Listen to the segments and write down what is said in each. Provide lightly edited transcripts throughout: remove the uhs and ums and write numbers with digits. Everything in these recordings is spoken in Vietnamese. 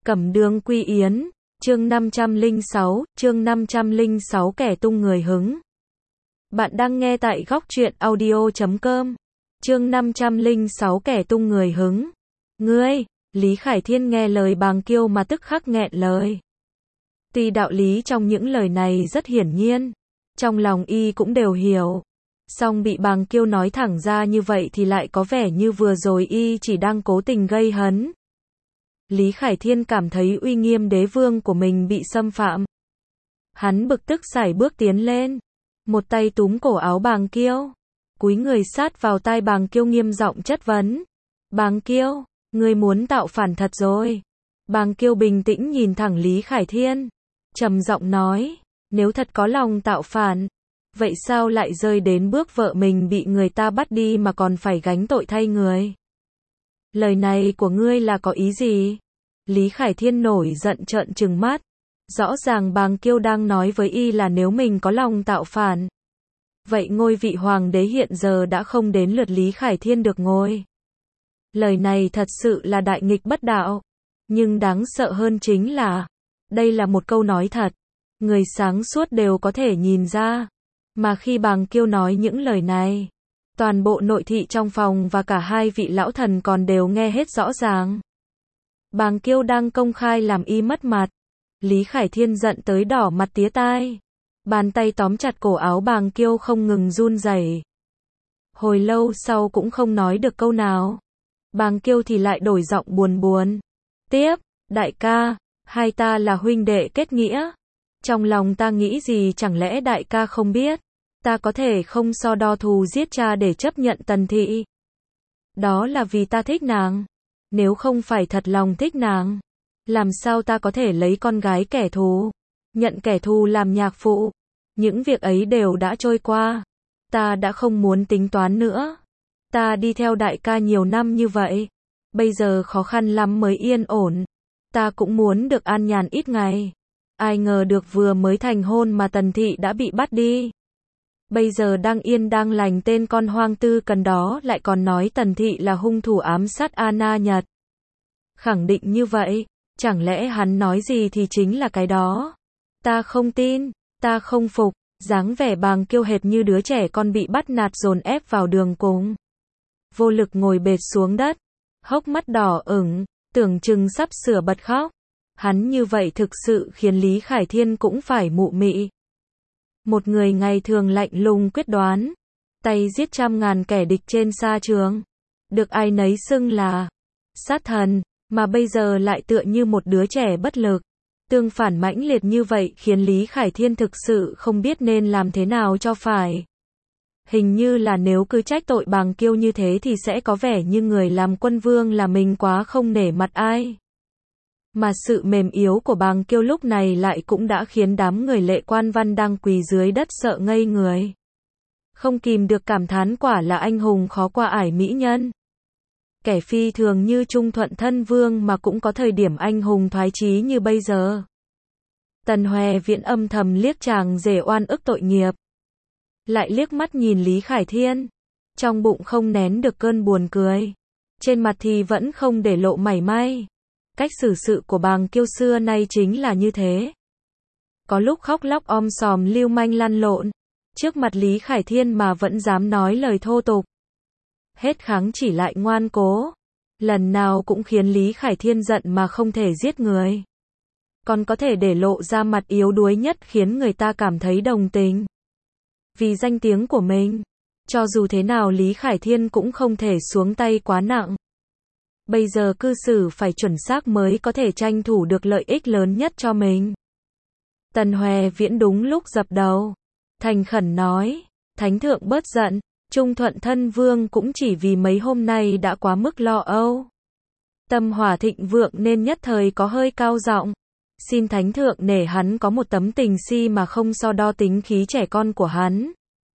Cẩm Đường Quy Yến, chương 506 kẻ tung người hứng. Bạn đang nghe tại góc truyện audio.com. Chương 506 kẻ tung người hứng. Ngươi, Lý Khải Thiên nghe lời Bàng Kiêu mà tức khắc nghẹn lời. Tuy đạo lý trong những lời này rất hiển nhiên, trong lòng y cũng đều hiểu. Song bị Bàng Kiêu nói thẳng ra như vậy thì lại có vẻ như vừa rồi y chỉ đang cố tình gây hấn. Lý Khải Thiên cảm thấy uy nghiêm đế vương của mình bị xâm phạm. Hắn bực tức sải bước tiến lên, một tay túm cổ áo Bàng Kiêu, cúi người sát vào tai Bàng Kiêu nghiêm giọng chất vấn. Bàng Kiêu, ngươi muốn tạo phản thật rồi. Bàng Kiêu bình tĩnh nhìn thẳng Lý Khải Thiên, trầm giọng nói, nếu thật có lòng tạo phản, vậy sao lại rơi đến bước vợ mình bị người ta bắt đi mà còn phải gánh tội thay người? Lời này của ngươi là có ý gì? Lý Khải Thiên nổi giận trợn trừng mắt. Rõ ràng Bàng Kiêu đang nói với y là nếu mình có lòng tạo phản, vậy ngôi vị hoàng đế hiện giờ đã không đến lượt Lý Khải Thiên được ngồi. Lời này thật sự là đại nghịch bất đạo. Nhưng đáng sợ hơn chính là, đây là một câu nói thật. Người sáng suốt đều có thể nhìn ra. Mà khi Bàng Kiêu nói những lời này, toàn bộ nội thị trong phòng và cả hai vị lão thần còn đều nghe hết rõ ràng. Bàng Kiêu đang công khai làm y mất mặt. Lý Khải Thiên giận tới đỏ mặt tía tai. Bàn tay tóm chặt cổ áo Bàng Kiêu không ngừng run rẩy. Hồi lâu sau cũng không nói được câu nào. Bàng Kiêu thì lại đổi giọng buồn buồn. Tiếp, đại ca, hai ta là huynh đệ kết nghĩa. Trong lòng ta nghĩ gì chẳng lẽ đại ca không biết. Ta có thể không so đo thù giết cha để chấp nhận Tần Thị. Đó là vì ta thích nàng. Nếu không phải thật lòng thích nàng, làm sao ta có thể lấy con gái kẻ thù, nhận kẻ thù làm nhạc phụ. Những việc ấy đều đã trôi qua. Ta đã không muốn tính toán nữa. Ta đi theo đại ca nhiều năm như vậy, bây giờ khó khăn lắm mới yên ổn. Ta cũng muốn được an nhàn ít ngày. Ai ngờ được vừa mới thành hôn mà Tần Thị đã bị bắt đi. Bây giờ đang yên đang lành tên con hoang tư cần đó lại còn nói Tần Thị là hung thủ ám sát Anna Nhật. Khẳng định như vậy, chẳng lẽ hắn nói gì thì chính là cái đó? Ta không tin, ta không phục. Dáng vẻ Bàng Kiêu hệt như đứa trẻ con bị bắt nạt dồn ép vào đường cùng. Vô lực ngồi bệt xuống đất, hốc mắt đỏ ửng, tưởng chừng sắp sửa bật khóc. Hắn như vậy thực sự khiến Lý Khải Thiên cũng phải mụ mị. Một người ngày thường lạnh lùng quyết đoán, tay giết trăm ngàn kẻ địch trên sa trường, được ai nấy xưng là sát thần, mà bây giờ lại tựa như một đứa trẻ bất lực. Tương phản mãnh liệt như vậy khiến Lý Khải Thiên thực sự không biết nên làm thế nào cho phải. Hình như là nếu cứ trách tội Bàng Kiêu như thế thì sẽ có vẻ như người làm quân vương là mình quá không nể mặt ai. Mà sự mềm yếu của Bàng Kiêu lúc này lại cũng đã khiến đám người Lệ Quan Văn đang quỳ dưới đất sợ ngây người. Không kìm được cảm thán quả là anh hùng khó qua ải mỹ nhân. Kẻ phi thường như Trung Thuận Thân Vương mà cũng có thời điểm anh hùng thoái chí như bây giờ. Tần Hòe Viễn âm thầm liếc chàng rể oan ức tội nghiệp. Lại liếc mắt nhìn Lý Khải Thiên. Trong bụng không nén được cơn buồn cười. Trên mặt thì vẫn không để lộ mảy may. Cách xử sự của Bàng Kiêu xưa nay chính là như thế. Có lúc khóc lóc om sòm lưu manh lăn lộn. Trước mặt Lý Khải Thiên mà vẫn dám nói lời thô tục. Hết kháng chỉ lại ngoan cố. Lần nào cũng khiến Lý Khải Thiên giận mà không thể giết người. Còn có thể để lộ ra mặt yếu đuối nhất khiến người ta cảm thấy đồng tình. Vì danh tiếng của mình, cho dù thế nào Lý Khải Thiên cũng không thể xuống tay quá nặng. Bây giờ cư xử phải chuẩn xác mới có thể tranh thủ được lợi ích lớn nhất cho mình. Tần Hòe Viễn đúng lúc dập đầu, thành khẩn nói, Thánh thượng bớt giận, Trung Thuận Thân Vương cũng chỉ vì mấy hôm nay đã quá mức lo âu. Tâm hỏa thịnh vượng nên nhất thời có hơi cao giọng. Xin Thánh thượng nể hắn có một tấm tình si mà không so đo tính khí trẻ con của hắn.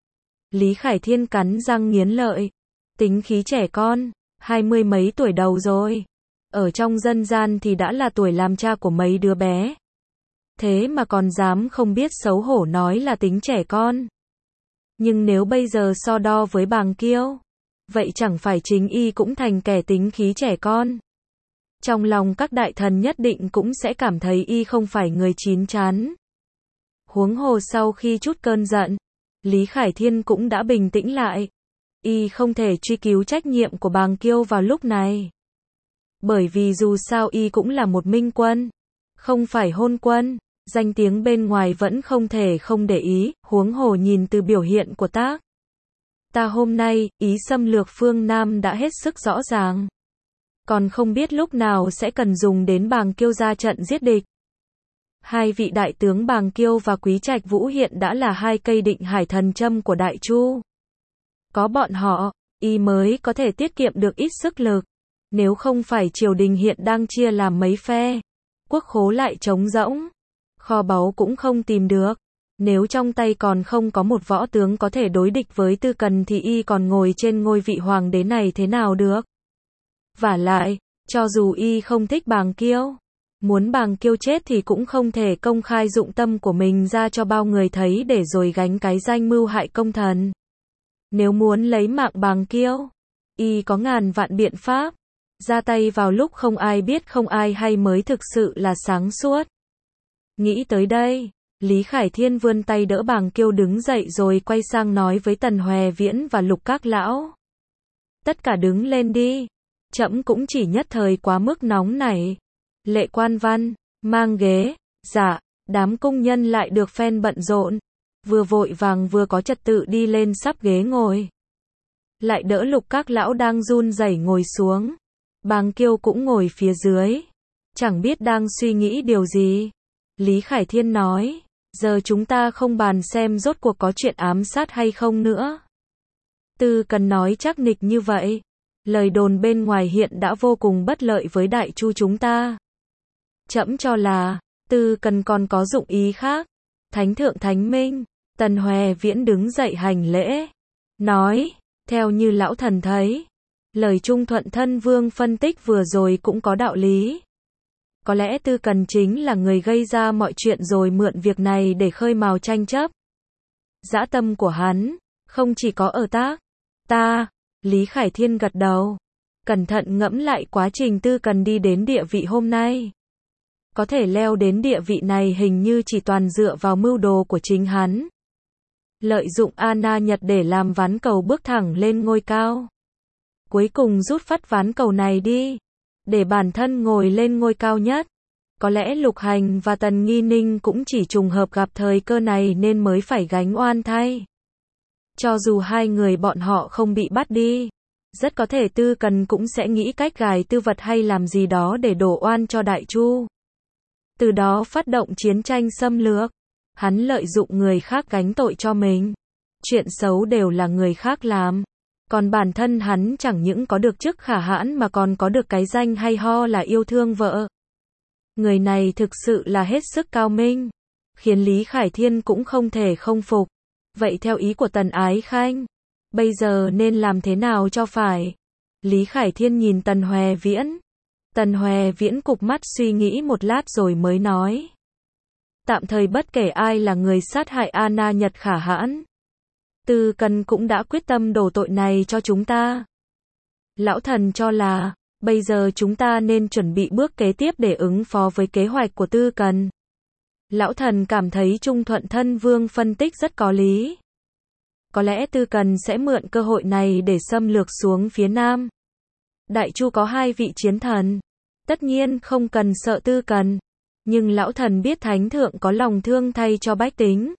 Lý Khải Thiên cắn răng nghiến lợi. Tính khí trẻ con, 20 mấy tuổi đầu rồi. Ở trong dân gian thì đã là tuổi làm cha của mấy đứa bé. Thế mà còn dám không biết xấu hổ nói là tính trẻ con. Nhưng nếu bây giờ so đo với Bàng Kiêu, vậy chẳng phải chính y cũng thành kẻ tính khí trẻ con. Trong lòng các đại thần nhất định cũng sẽ cảm thấy y không phải người chín chắn. Huống hồ sau khi chút cơn giận, Lý Khải Thiên cũng đã bình tĩnh lại. Y không thể truy cứu trách nhiệm của Bàng Kiêu vào lúc này. Bởi vì dù sao y cũng là một minh quân, không phải hôn quân, danh tiếng bên ngoài vẫn không thể không để ý, huống hồ nhìn từ biểu hiện của ta hôm nay, ý xâm lược phương Nam đã hết sức rõ ràng. Còn không biết lúc nào sẽ cần dùng đến Bàng Kiêu ra trận giết địch. Hai vị đại tướng Bàng Kiêu và Quý Trạch Vũ hiện đã là hai cây định hải thần châm của Đại Chu. Có bọn họ, y mới có thể tiết kiệm được ít sức lực. Nếu không phải triều đình hiện đang chia làm mấy phe, quốc khố lại trống rỗng, kho báu cũng không tìm được. Nếu trong tay còn không có một võ tướng có thể đối địch với Tư Cần thì y còn ngồi trên ngôi vị hoàng đế này thế nào được? Vả lại, cho dù y không thích Bàng Kiêu, muốn Bàng Kiêu chết thì cũng không thể công khai dụng tâm của mình ra cho bao người thấy để rồi gánh cái danh mưu hại công thần. Nếu muốn lấy mạng Bàng Kiêu, y có ngàn vạn biện pháp. Ra tay vào lúc không ai biết không ai hay mới thực sự là sáng suốt. Nghĩ tới đây, Lý Khải Thiên vươn tay đỡ Bàng Kiêu đứng dậy rồi quay sang nói với Tần Hoè Viễn và Lục Các Lão. Tất cả đứng lên đi. Trẫm cũng chỉ nhất thời quá mức nóng nảy. Lệ Quan Văn, mang ghế, dạ, đám công nhân lại được phen bận rộn. Vừa vội vàng vừa có trật tự đi lên sắp ghế ngồi. Lại đỡ Lục Các Lão đang run rẩy ngồi xuống. Bàng Kiêu cũng ngồi phía dưới. Chẳng biết đang suy nghĩ điều gì. Lý Khải Thiên nói, giờ chúng ta không bàn xem rốt cuộc có chuyện ám sát hay không nữa. Tư Cần nói chắc nịch như vậy. Lời đồn bên ngoài hiện đã vô cùng bất lợi với Đại Chu chúng ta. Trẫm cho là, Tư Cần còn có dụng ý khác. Thánh thượng thánh minh, Tần Hoè Viễn đứng dậy hành lễ. Nói, theo như lão thần thấy, lời Trung Thuận Thân Vương phân tích vừa rồi cũng có đạo lý. Có lẽ Tư Cần chính là người gây ra mọi chuyện rồi mượn việc này để khơi mào tranh chấp. Dã tâm của hắn, không chỉ có ở ta. Lý Khải Thiên gật đầu. Cẩn thận ngẫm lại quá trình Tư Cần đi đến địa vị hôm nay. Có thể leo đến địa vị này hình như chỉ toàn dựa vào mưu đồ của chính hắn. Lợi dụng Ana Nhật để làm ván cầu bước thẳng lên ngôi cao. Cuối cùng rút phắt ván cầu này đi, để bản thân ngồi lên ngôi cao nhất. Có lẽ Lục Hành và Tần Nghi Ninh cũng chỉ trùng hợp gặp thời cơ này nên mới phải gánh oan thay. Cho dù hai người bọn họ không bị bắt đi, rất có thể Tư Cần cũng sẽ nghĩ cách gài tư vật hay làm gì đó để đổ oan cho Đại Chu. Từ đó phát động chiến tranh xâm lược. Hắn lợi dụng người khác gánh tội cho mình. Chuyện xấu đều là người khác làm. Còn bản thân hắn chẳng những có được chức khả hãn mà còn có được cái danh hay ho là yêu thương vợ. Người này thực sự là hết sức cao minh, khiến Lý Khải Thiên cũng không thể không phục. Vậy theo ý của Tần Ái Khanh, bây giờ nên làm thế nào cho phải? Lý Khải Thiên nhìn Tần Hoè Viễn. Tần Hoè Viễn cụp mắt suy nghĩ một lát rồi mới nói. Tạm thời bất kể ai là người sát hại Ana Nhật khả hãn, Tư Cần cũng đã quyết tâm đổ tội này cho chúng ta. Lão thần cho là, bây giờ chúng ta nên chuẩn bị bước kế tiếp để ứng phó với kế hoạch của Tư Cần. Lão thần cảm thấy Trung Thuận Thân Vương phân tích rất có lý. Có lẽ Tư Cần sẽ mượn cơ hội này để xâm lược xuống phía Nam. Đại Chu có hai vị chiến thần. Tất nhiên không cần sợ Tư Cần. Nhưng lão thần biết Thánh Thượng có lòng thương thay cho bách tính.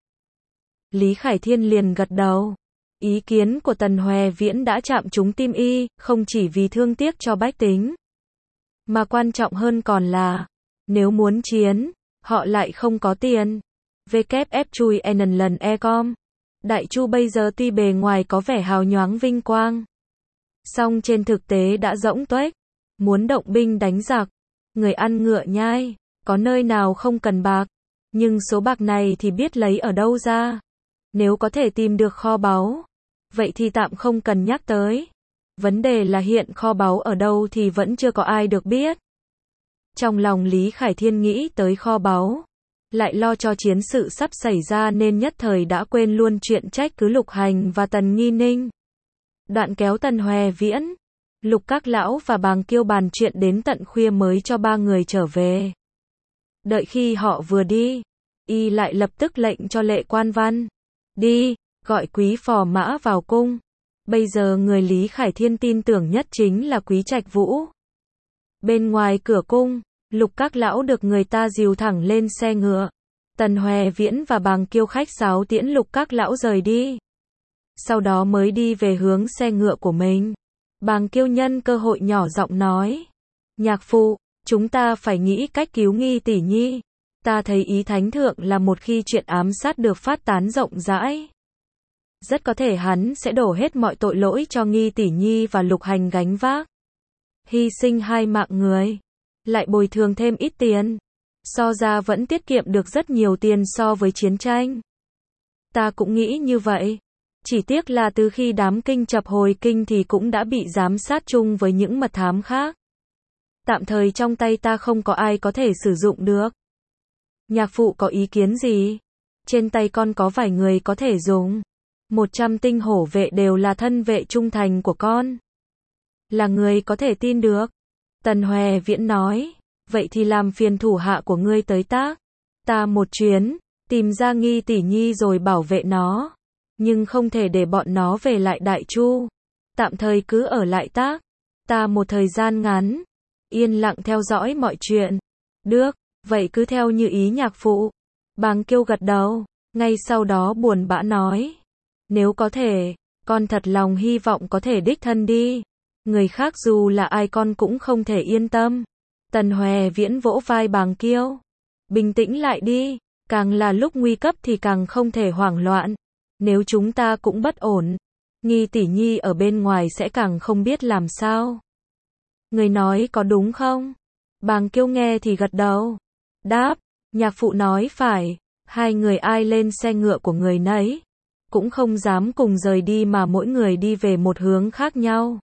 Lý Khải Thiên liền gật đầu. Ý kiến của Tần Hoè Viễn đã chạm trúng tim y, không chỉ vì thương tiếc cho bách tính. Mà quan trọng hơn còn là, nếu muốn chiến, họ lại không có tiền. WF chui lần ecom. Đại Chu bây giờ tuy bề ngoài có vẻ hào nhoáng vinh quang, song trên thực tế đã rỗng tuếch. Muốn động binh đánh giặc, người ăn ngựa nhai, có nơi nào không cần bạc. Nhưng số bạc này thì biết lấy ở đâu ra. Nếu có thể tìm được kho báu, vậy thì tạm không cần nhắc tới. Vấn đề là hiện kho báu ở đâu thì vẫn chưa có ai được biết. Trong lòng Lý Khải Thiên nghĩ tới kho báu, lại lo cho chiến sự sắp xảy ra nên nhất thời đã quên luôn chuyện trách cứ Lục Hành và Tần Nghi Ninh. Đoạn kéo Tần Hoè Viễn, Lục Các Lão và Bàng Kiêu bàn chuyện đến tận khuya mới cho ba người trở về. Đợi khi họ vừa đi, y lại lập tức lệnh cho Lệ Quan Văn. Đi, gọi Quý Phò Mã vào cung. Bây giờ người Lý Khải Thiên tin tưởng nhất chính là Quý Trạch Vũ. Bên ngoài cửa cung, Lục Các Lão được người ta dìu thẳng lên xe ngựa. Tần Hoè Viễn và Bàng Kiêu khách sáo tiễn Lục Các Lão rời đi. Sau đó mới đi về hướng xe ngựa của mình. Bàng Kiêu nhân cơ hội nhỏ giọng nói. Nhạc phụ, chúng ta phải nghĩ cách cứu Nghi tỷ nhi. Ta thấy ý thánh thượng là một khi chuyện ám sát được phát tán rộng rãi, rất có thể hắn sẽ đổ hết mọi tội lỗi cho Nghi tỷ nhi và Lục Hành gánh vác. Hy sinh 2 mạng người, lại bồi thường thêm ít tiền. So ra vẫn tiết kiệm được rất nhiều tiền so với chiến tranh. Ta cũng nghĩ như vậy. Chỉ tiếc là từ khi đám kinh chập hồi kinh thì cũng đã bị giám sát chung với những mật thám khác. Tạm thời trong tay ta không có ai có thể sử dụng được. Nhạc phụ có ý kiến gì? Trên tay con có vài người có thể dùng. 100 tinh hổ vệ đều là thân vệ trung thành của con. Là người có thể tin được. Tần Hoè Viễn nói. Vậy thì làm phiền thủ hạ của ngươi tới tác. Ta một chuyến, tìm ra Nghi tỷ nhi rồi bảo vệ nó. Nhưng không thể để bọn nó về lại Đại Chu. Tạm thời cứ ở lại tác. Ta một thời gian ngắn, yên lặng theo dõi mọi chuyện. Được, vậy cứ theo như ý nhạc phụ. Bàng Kiêu gật đầu, ngay sau đó buồn bã nói. Nếu có thể, con thật lòng hy vọng có thể đích thân đi. Người khác dù là ai con cũng không thể yên tâm. Tần Hoè Viễn vỗ vai Bàng Kiêu. Bình tĩnh lại đi, càng là lúc nguy cấp thì càng không thể hoảng loạn. Nếu chúng ta cũng bất ổn, Nghi tỷ nhi ở bên ngoài sẽ càng không biết làm sao. Người nói có đúng không? Bàng Kiêu nghe thì gật đầu. Đáp, nhạc phụ nói phải. 2 người ai lên xe ngựa của người nấy, cũng không dám cùng rời đi mà mỗi người đi về một hướng khác nhau.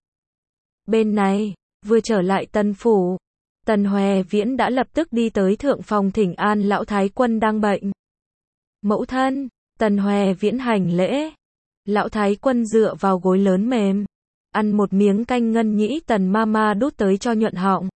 Bên này, vừa trở lại Tân Phủ, Tần Hoè Viễn đã lập tức đi tới thượng phòng thỉnh an lão thái quân đang bệnh. Mẫu thân, Tần Hoè Viễn hành lễ. Lão thái quân dựa vào gối lớn mềm, ăn một miếng canh ngân nhĩ Tần Mama đút tới cho nhuận họng.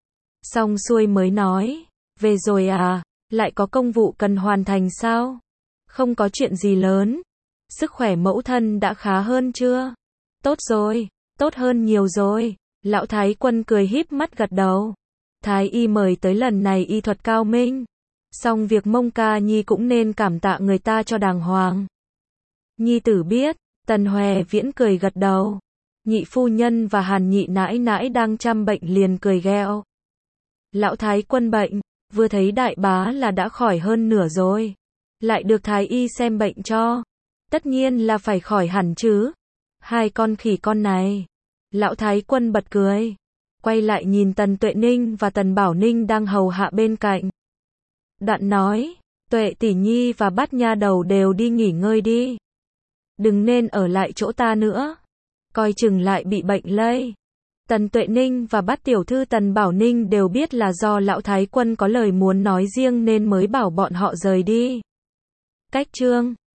Xong xuôi mới nói, về rồi à, lại có công vụ cần hoàn thành sao? Không có chuyện gì lớn. Sức khỏe mẫu thân đã khá hơn chưa? Tốt rồi, tốt hơn nhiều rồi. Lão thái quân cười híp mắt gật đầu. Thái y mời tới lần này y thuật cao minh. Xong việc Mông Ca Nhi cũng nên cảm tạ người ta cho đàng hoàng. Nhi tử biết. Tần Hoè Viễn cười gật đầu. Nhị phu nhân và Hàn nhị nãi nãi đang chăm bệnh liền cười ghẹo. Lão thái quân bệnh, vừa thấy đại bá là đã khỏi hơn nửa rồi. Lại được thái y xem bệnh cho. Tất nhiên là phải khỏi hẳn chứ. 2 con khỉ con này. Lão thái quân bật cười. Quay lại nhìn Tần Tuệ Ninh và Tần Bảo Ninh đang hầu hạ bên cạnh. Đoạn nói, Tuệ tỷ nhi và Bát nha đầu đều đi nghỉ ngơi đi. Đừng nên ở lại chỗ ta nữa. Coi chừng lại bị bệnh lây. Tần Tuệ Ninh và Bát tiểu thư Tần Bảo Ninh đều biết là do lão thái quân có lời muốn nói riêng nên mới bảo bọn họ rời đi. Cách chương